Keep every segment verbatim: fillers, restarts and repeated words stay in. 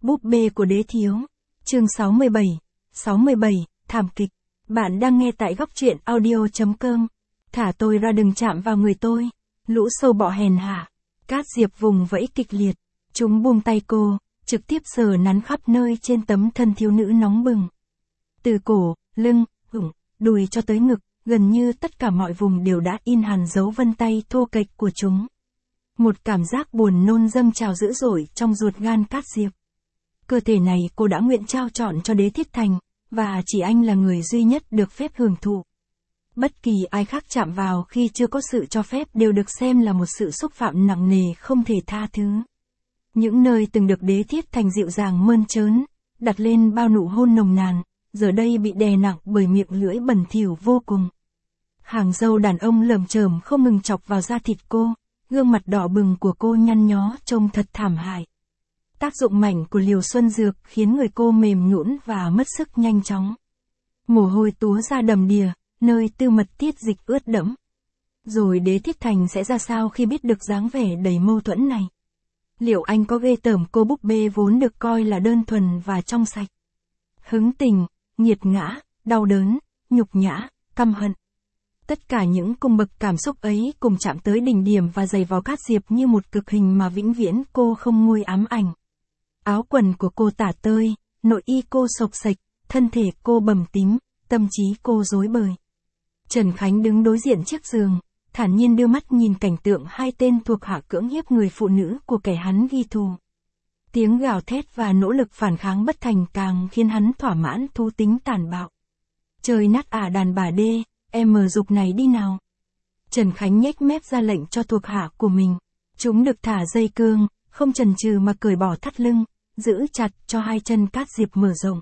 Búp bê của đế thiếu. Chương sáu mươi bảy. sáu mươi bảy, thảm kịch. Bạn đang nghe tại góc truyện audio chấm com. Thả tôi ra, đừng chạm vào người tôi. Lũ sâu bọ hèn hạ. Cát Diệp vùng vẫy kịch liệt. Chúng buông tay cô, trực tiếp sờ nắn khắp nơi trên tấm thân thiếu nữ nóng bừng. Từ cổ, lưng, hửng, đùi cho tới ngực, gần như tất cả mọi vùng đều đã in hẳn dấu vân tay thô kệch của chúng. Một cảm giác buồn nôn dâng trào dữ dội trong ruột gan Cát Diệp. Cơ thể này cô đã nguyện trao trọn cho Đế Thiết Thành, và chỉ anh là người duy nhất được phép hưởng thụ. Bất kỳ ai khác chạm vào khi chưa có sự cho phép đều được xem là một sự xúc phạm nặng nề không thể tha thứ. Những nơi từng được Đế Thiết Thành dịu dàng mơn trớn, đặt lên bao nụ hôn nồng nàn, giờ đây bị đè nặng bởi miệng lưỡi bẩn thỉu vô cùng. Hàng râu đàn ông lởm chởm không ngừng chọc vào da thịt cô, gương mặt đỏ bừng của cô nhăn nhó trông thật thảm hại. Tác dụng mạnh của liều xuân dược khiến người cô mềm nhũn và mất sức nhanh chóng. Mồ hôi túa ra đầm đìa, nơi tư mật tiết dịch ướt đẫm. Rồi Đế Thiết Thành sẽ ra sao khi biết được dáng vẻ đầy mâu thuẫn này? Liệu anh có ghê tởm cô búp bê vốn được coi là đơn thuần và trong sạch? Hứng tình, nghiệt ngã, đau đớn, nhục nhã, căm hận. Tất cả những cung bậc cảm xúc ấy cùng chạm tới đỉnh điểm và giày vào Cát Diệp như một cực hình mà vĩnh viễn cô không nguôi ám ảnh. Áo quần của cô tả tơi, nội y cô xộc xệch, thân thể cô bầm tím, tâm trí cô rối bời. Trần Khánh đứng đối diện chiếc giường, thản nhiên đưa mắt nhìn cảnh tượng hai tên thuộc hạ cưỡng hiếp người phụ nữ của kẻ hắn ghi thù. Tiếng gào thét và nỗ lực phản kháng bất thành càng khiến hắn thỏa mãn thú tính tàn bạo. Trời nát ả đàn bà đê, em mở dục này đi nào. Trần Khánh nhếch mép ra lệnh cho thuộc hạ của mình. Chúng được thả dây cương, không chần chừ mà cởi bỏ thắt lưng, giữ chặt cho hai chân Cát Diệp mở rộng.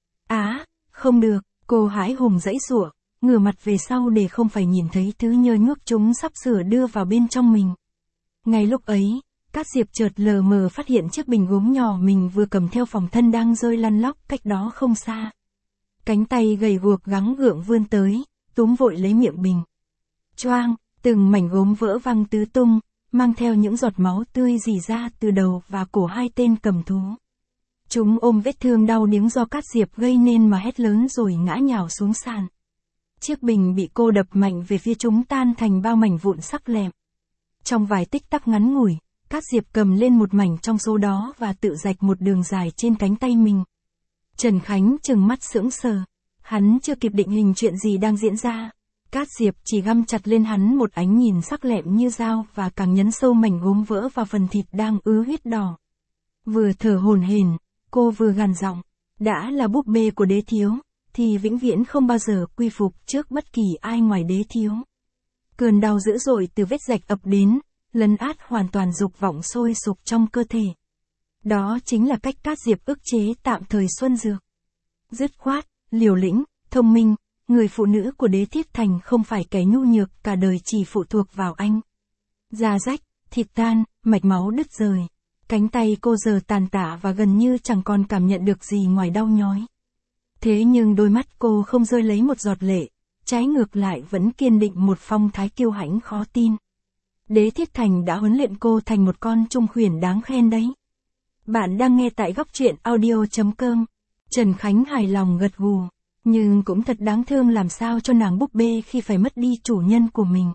Á, không được, cô hãi hùng giãy giụa, ngửa mặt về sau để không phải nhìn thấy thứ nhơ nhuốc chúng sắp sửa đưa vào bên trong mình. Ngay lúc ấy, Cát Diệp chợt lờ mờ phát hiện chiếc bình gốm nhỏ mình vừa cầm theo phòng thân đang rơi lăn lóc cách đó không xa. Cánh tay gầy guộc gắng gượng vươn tới, túm vội lấy miệng bình. Choang, từng mảnh gốm vỡ văng tứ tung, mang theo những giọt máu tươi rỉ ra từ đầu và cổ hai tên cầm thú. Chúng ôm vết thương đau điếng do Cát Diệp gây nên mà hét lớn rồi ngã nhào xuống sàn. Chiếc bình bị cô đập mạnh về phía chúng tan thành bao mảnh vụn sắc lẹm. Trong vài tích tắc ngắn ngủi, Cát Diệp cầm lên một mảnh trong số đó và tự rạch một đường dài trên cánh tay mình. Trần Khánh trừng mắt sững sờ. Hắn chưa kịp định hình chuyện gì đang diễn ra. Cát Diệp chỉ găm chặt lên hắn một ánh nhìn sắc lẹm như dao và càng nhấn sâu mảnh gốm vỡ vào phần thịt đang ứ huyết đỏ. Vừa thở hổn hển, cô vừa gằn giọng, đã là búp bê của Đế thiếu, thì vĩnh viễn không bao giờ quy phục trước bất kỳ ai ngoài Đế thiếu. Cơn đau dữ dội từ vết rạch ập đến, lấn át hoàn toàn dục vọng sôi sục trong cơ thể. Đó chính là cách Cát Diệp ức chế tạm thời xuân dược. Dứt khoát, liều lĩnh, thông minh, người phụ nữ của Đế Thiết Thành không phải kẻ nhu nhược cả đời chỉ phụ thuộc vào anh. Da rách, thịt tan, mạch máu đứt rời. Cánh tay cô giờ tàn tả và gần như chẳng còn cảm nhận được gì ngoài đau nhói. Thế nhưng đôi mắt cô không rơi lấy một giọt lệ, trái ngược lại vẫn kiên định một phong thái kiêu hãnh khó tin. Đế Thiết Thành đã huấn luyện cô thành một con trung khuyển đáng khen đấy. Bạn đang nghe tại góc truyện audio chấm com. Trần Khánh hài lòng gật gù, nhưng cũng thật đáng thương làm sao cho nàng búp bê khi phải mất đi chủ nhân của mình.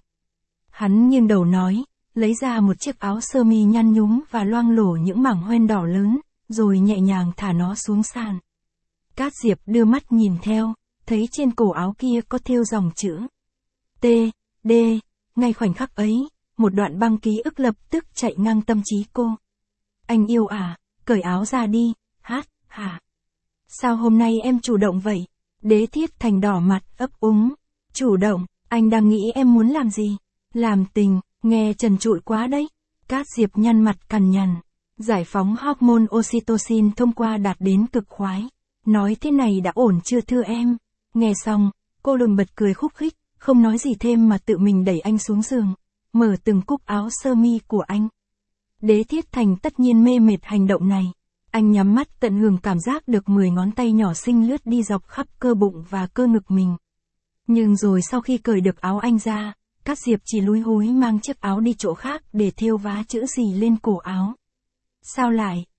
Hắn nghiêng đầu nói, lấy ra một chiếc áo sơ mi nhăn nhúm và loang lổ những mảng hoen đỏ lớn, rồi nhẹ nhàng thả nó xuống sàn. Cát Diệp đưa mắt nhìn theo, thấy trên cổ áo kia có thêu dòng chữ T, D, ngay khoảnh khắc ấy, một đoạn băng ký ức lập tức chạy ngang tâm trí cô. Anh yêu à, cởi áo ra đi, hát, hả? Sao hôm nay em chủ động vậy? Đế Thiết Thành đỏ mặt, ấp úng. Chủ động, anh đang nghĩ em muốn làm gì? Làm tình, nghe trần trụi quá đấy. Cát Diệp nhăn mặt cằn nhằn. Giải phóng hormone oxytocin thông qua đạt đến cực khoái. Nói thế này đã ổn chưa thưa em? Nghe xong, cô lùn bật cười khúc khích, không nói gì thêm mà tự mình đẩy anh xuống giường, mở từng cúc áo sơ mi của anh. Đế Thiết Thành tất nhiên mê mệt hành động này. Anh nhắm mắt tận hưởng cảm giác được mười ngón tay nhỏ xinh lướt đi dọc khắp cơ bụng và cơ ngực mình. Nhưng rồi sau khi cởi được áo anh ra, Cát Diệp chỉ lúi húi mang chiếc áo đi chỗ khác để thêu vá chữ gì lên cổ áo. Sao lại,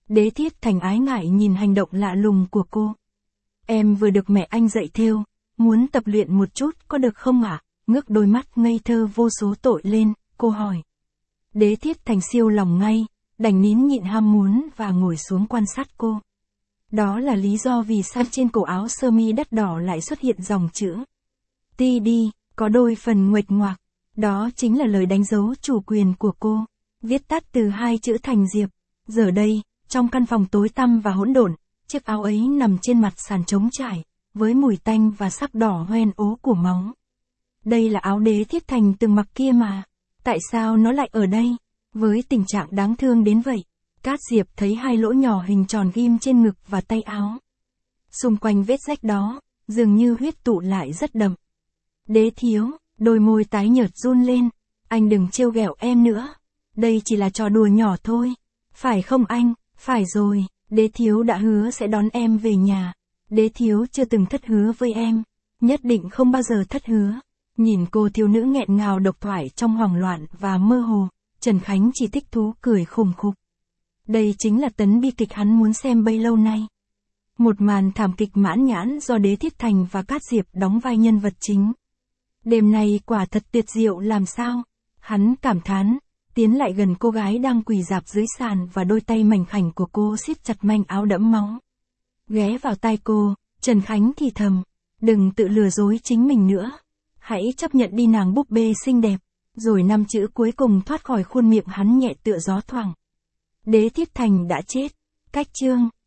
Đế Thiết Thành ái ngại nhìn hành động lạ lùng của cô. Em vừa được mẹ anh dạy thêu, muốn tập luyện một chút có được không ạ? À? Ngước đôi mắt ngây thơ vô số tội lên, cô hỏi. Đế Thiết Thành siêu lòng ngay, đành nín nhịn ham muốn và ngồi xuống quan sát cô. Đó là lý do vì sao trên cổ áo sơ mi đắt đỏ lại xuất hiện dòng chữ Ti đi, có đôi phần nguệch ngoạc. Đó chính là lời đánh dấu chủ quyền của cô, viết tắt từ hai chữ Thành Diệp. Giờ đây, trong căn phòng tối tăm và hỗn độn, chiếc áo ấy nằm trên mặt sàn trống trải, với mùi tanh và sắc đỏ hoen ố của máu. Đây là áo Đế Thiết Thành từng mặc kia mà. Tại sao nó lại ở đây? Với tình trạng đáng thương đến vậy, Cát Diệp thấy hai lỗ nhỏ hình tròn ghim trên ngực và tay áo. Xung quanh vết rách đó, dường như huyết tụ lại rất đậm. Đế thiếu, đôi môi tái nhợt run lên. Anh đừng trêu ghẹo em nữa. Đây chỉ là trò đùa nhỏ thôi. Phải không anh? Phải rồi, Đế thiếu đã hứa sẽ đón em về nhà. Đế thiếu chưa từng thất hứa với em. Nhất định không bao giờ thất hứa. Nhìn cô thiếu nữ nghẹn ngào độc thoại trong hoảng loạn và mơ hồ, Trần Khánh chỉ thích thú cười khùng khục. Đây chính là tấn bi kịch hắn muốn xem bấy lâu nay. Một màn thảm kịch mãn nhãn do Đế Thiết Thành và Cát Diệp đóng vai nhân vật chính. Đêm này quả thật tuyệt diệu làm sao? Hắn cảm thán, tiến lại gần cô gái đang quỳ rạp dưới sàn và đôi tay mảnh khảnh của cô siết chặt manh áo đẫm máu. Ghé vào tai cô, Trần Khánh thì thầm, đừng tự lừa dối chính mình nữa. Hãy chấp nhận đi nàng búp bê xinh đẹp. Rồi năm chữ cuối cùng thoát khỏi khuôn miệng hắn nhẹ tựa gió thoảng. Đế Thiết Thành đã chết. Cách chương